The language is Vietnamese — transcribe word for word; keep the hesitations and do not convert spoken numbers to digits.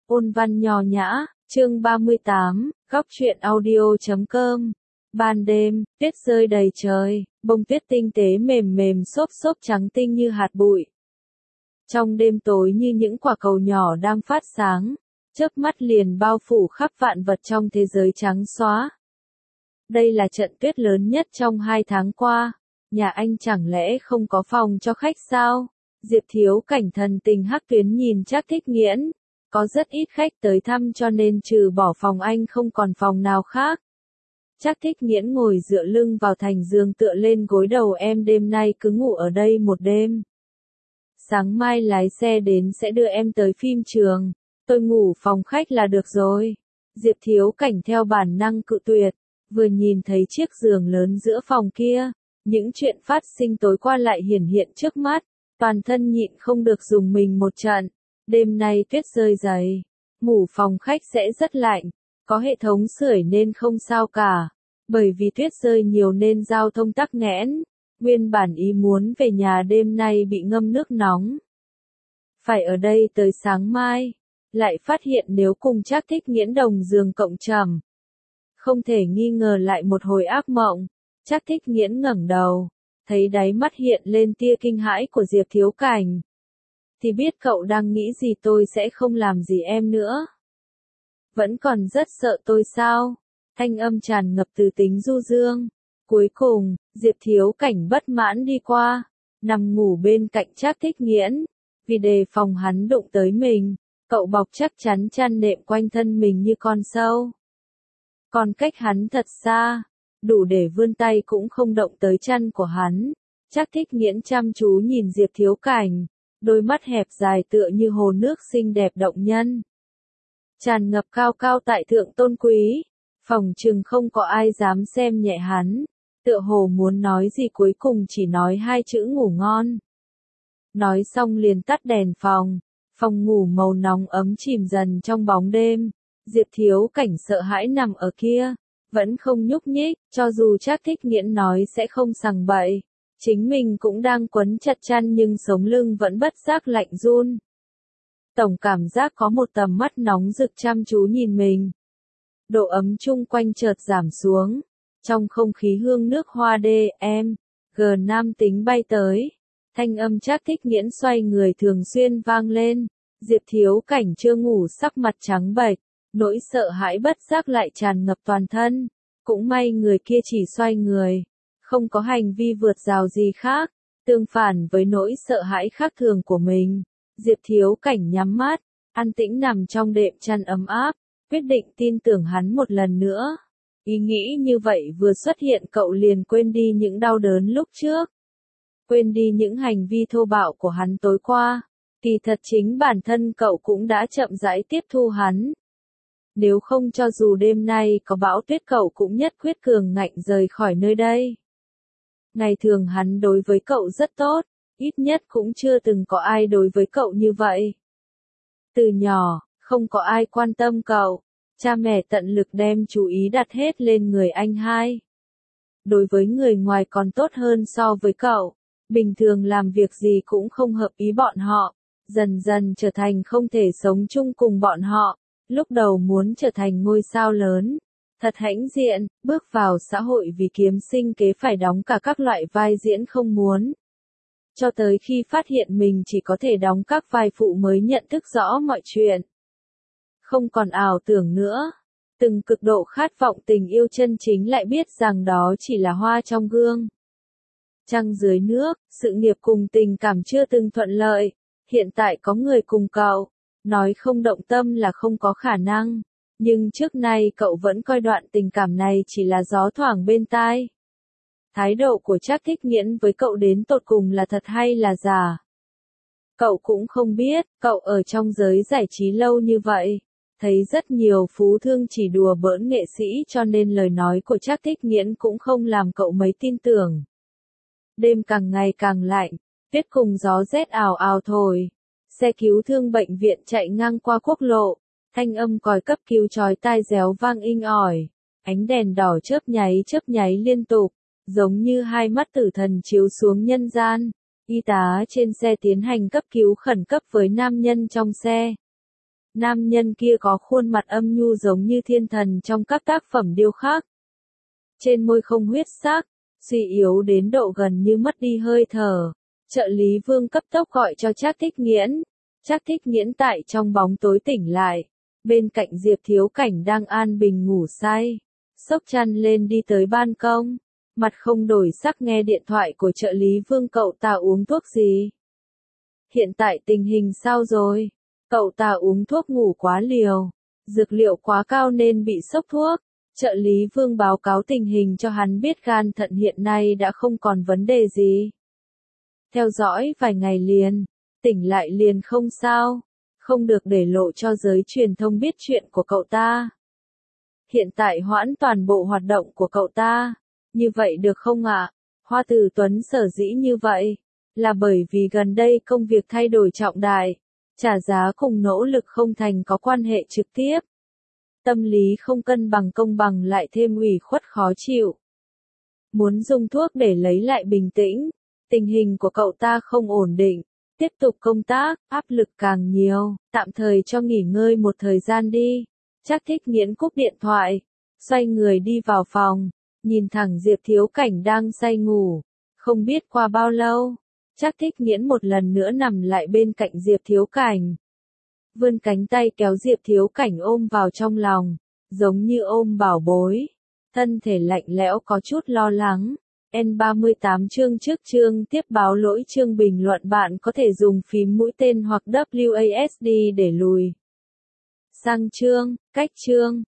Ôn văn nho nhã, chương ba mươi tám, góc truyện audio chấm com. Ban đêm, tuyết rơi đầy trời, bông tuyết tinh tế mềm mềm xốp xốp trắng tinh như hạt bụi. Trong đêm tối như những quả cầu nhỏ đang phát sáng, chớp mắt liền bao phủ khắp vạn vật trong thế giới trắng xóa. Đây là trận tuyết lớn nhất trong hai tháng qua. Nhà anh chẳng lẽ không có phòng cho khách sao? Diệp Thiếu Cảnh thần tình hắc tuyến nhìn Trác Thích Nghiễn. Có rất ít khách tới thăm cho nên trừ bỏ phòng anh không còn phòng nào khác. Trác Thích Nghiễn ngồi dựa lưng vào thành giường tựa lên gối đầu em đêm nay cứ ngủ ở đây một đêm. Sáng mai lái xe đến sẽ đưa em tới phim trường. Tôi ngủ phòng khách là được rồi. Diệp Thiếu Cảnh theo bản năng cự tuyệt. Vừa nhìn thấy chiếc giường lớn giữa phòng kia. Những chuyện phát sinh tối qua lại hiển hiện trước mắt. Toàn thân nhịn không được dùng mình một trận. Đêm nay tuyết rơi dày. Ngủ phòng khách sẽ rất lạnh. Có hệ thống sưởi nên không sao cả. Bởi vì tuyết rơi nhiều nên giao thông tắc nghẽn. Nguyên bản ý muốn về nhà đêm nay bị ngâm nước nóng. Phải ở đây tới sáng mai. Lại phát hiện nếu cùng Trác Thích Nghiễn đồng giường cộng trầm. Không thể nghi ngờ lại một hồi ác mộng. Trác Thích Nghiễn ngẩng đầu. Thấy đáy mắt hiện lên tia kinh hãi của Diệp Thiếu Cảnh. Thì biết cậu đang nghĩ gì tôi sẽ không làm gì em nữa. Vẫn còn rất sợ tôi sao? Thanh âm tràn ngập từ tính du dương. Cuối cùng, Diệp Thiếu Cảnh bất mãn đi qua. Nằm ngủ bên cạnh Trác Thích Nghiễn. Vì đề phòng hắn đụng tới mình. Cậu bọc chắc chắn chăn nệm quanh thân mình như con sâu. Còn cách hắn thật xa. Đủ để vươn tay cũng không động tới chân của hắn. Trác Thích Nghiễn chăm chú nhìn Diệp Thiếu Cảnh. Đôi mắt hẹp dài tựa như hồ nước xinh đẹp động nhân. Tràn ngập cao cao tại thượng tôn quý. Phòng chừng không có ai dám xem nhẹ hắn. Tựa hồ muốn nói gì cuối cùng chỉ nói hai chữ ngủ ngon. Nói xong liền tắt đèn phòng. Phòng ngủ màu nóng ấm chìm dần trong bóng đêm. Diệp Thiếu Cảnh sợ hãi nằm ở kia. Vẫn không nhúc nhích, cho dù Trác Thích Nghiễn nói sẽ không sằng bậy. Chính mình cũng đang quấn chặt chăn nhưng sống lưng vẫn bất giác lạnh run. Tổng cảm giác có một tầm mắt nóng rực chăm chú nhìn mình. Độ ấm chung quanh chợt giảm xuống. Trong không khí hương nước hoa đê em, gờ nam tính bay tới. Thanh âm Trác Thích Nghiễn xoay người thường xuyên vang lên. Diệp Thiếu Cảnh chưa ngủ sắc mặt trắng bệch. Nỗi sợ hãi bất giác lại tràn ngập toàn thân. Cũng may người kia chỉ xoay người. Không có hành vi vượt rào gì khác. Tương phản với nỗi sợ hãi khác thường của mình. Diệp Thiếu Cảnh nhắm mắt. An tĩnh nằm trong đệm chăn ấm áp. Quyết định tin tưởng hắn một lần nữa. Ý nghĩ như vậy vừa xuất hiện cậu liền quên đi những đau đớn lúc trước. Quên đi những hành vi thô bạo của hắn tối qua. Kỳ thật chính bản thân cậu cũng đã chậm rãi tiếp thu hắn. Nếu không cho dù đêm nay có bão tuyết cậu cũng nhất quyết cường ngạnh rời khỏi nơi đây. Ngày thường hắn đối với cậu rất tốt, ít nhất cũng chưa từng có ai đối với cậu như vậy. Từ nhỏ, không có ai quan tâm cậu, cha mẹ tận lực đem chú ý đặt hết lên người anh hai. Đối với người ngoài còn tốt hơn so với cậu, bình thường làm việc gì cũng không hợp ý bọn họ, dần dần trở thành không thể sống chung cùng bọn họ. Lúc đầu muốn trở thành ngôi sao lớn, thật hãnh diện, bước vào xã hội vì kiếm sinh kế phải đóng cả các loại vai diễn không muốn. Cho tới khi phát hiện mình chỉ có thể đóng các vai phụ mới nhận thức rõ mọi chuyện. Không còn ảo tưởng nữa, từng cực độ khát vọng tình yêu chân chính lại biết rằng đó chỉ là hoa trong gương. Trăng dưới nước, sự nghiệp cùng tình cảm chưa từng thuận lợi, hiện tại có người cùng cậu. Nói không động tâm là không có khả năng, nhưng trước nay cậu vẫn coi đoạn tình cảm này chỉ là gió thoảng bên tai. Thái độ của Trác Thích Nghiễn với cậu đến tột cùng là thật hay là giả? Cậu cũng không biết, cậu ở trong giới giải trí lâu như vậy, thấy rất nhiều phú thương chỉ đùa bỡn nghệ sĩ cho nên lời nói của Trác Thích Nghiễn cũng không làm cậu mấy tin tưởng. Đêm càng ngày càng lạnh, tuyết cùng gió rét ào ào thổi. Xe cứu thương bệnh viện chạy ngang qua quốc lộ, thanh âm còi cấp cứu chói tai réo vang inh ỏi, ánh đèn đỏ chớp nháy chớp nháy liên tục, giống như hai mắt tử thần chiếu xuống nhân gian. Y tá trên xe tiến hành cấp cứu khẩn cấp với nam nhân trong xe. Nam nhân kia có khuôn mặt âm nhu giống như thiên thần trong các tác phẩm điêu khắc. Trên môi không huyết sắc, suy yếu đến độ gần như mất đi hơi thở. Trợ lý Vương cấp tốc gọi cho Trác Thích Nghiễn. Trác Thích Nghiễn tại trong bóng tối tỉnh lại. Bên cạnh Diệp Thiếu Cảnh đang an bình ngủ say. Xốc chăn lên đi tới ban công. Mặt không đổi sắc nghe điện thoại của trợ lý Vương. Cậu ta uống thuốc gì? Hiện tại tình hình sao rồi? Cậu ta uống thuốc ngủ quá liều. Dược liệu quá cao nên bị sốc thuốc. Trợ lý Vương báo cáo tình hình cho hắn biết gan thận hiện nay đã không còn vấn đề gì. Theo dõi vài ngày liền, tỉnh lại liền không sao, không được để lộ cho giới truyền thông biết chuyện của cậu ta. Hiện tại hoãn toàn bộ hoạt động của cậu ta, như vậy được không ạ? Hoa Tử Tuấn sở dĩ như vậy, là bởi vì gần đây công việc thay đổi trọng đại, trả giá cùng nỗ lực không thành có quan hệ trực tiếp. Tâm lý không cân bằng công bằng lại thêm ủy khuất khó chịu. Muốn dùng thuốc để lấy lại bình tĩnh, tình hình của cậu ta không ổn định, tiếp tục công tác, áp lực càng nhiều, tạm thời cho nghỉ ngơi một thời gian đi. Trác Thích Nghiễn cúp điện thoại, xoay người đi vào phòng, nhìn thẳng Diệp Thiếu Cảnh đang say ngủ. Không biết qua bao lâu, Trác Thích Nghiễn một lần nữa nằm lại bên cạnh Diệp Thiếu Cảnh. Vươn cánh tay kéo Diệp Thiếu Cảnh ôm vào trong lòng, giống như ôm bảo bối. Thân thể lạnh lẽo có chút lo lắng. N ba mươi tám chương trước chương tiếp báo lỗi chương bình luận bạn có thể dùng phím mũi tên hoặc W A S D để lùi sang chương, cách chương.